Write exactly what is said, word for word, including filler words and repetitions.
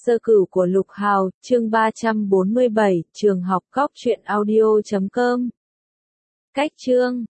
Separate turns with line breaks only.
Sơ cửu của Lục Hào, chương ba trăm bốn mươi bảy, trường học cóc truyện audio chấm com. Cách chương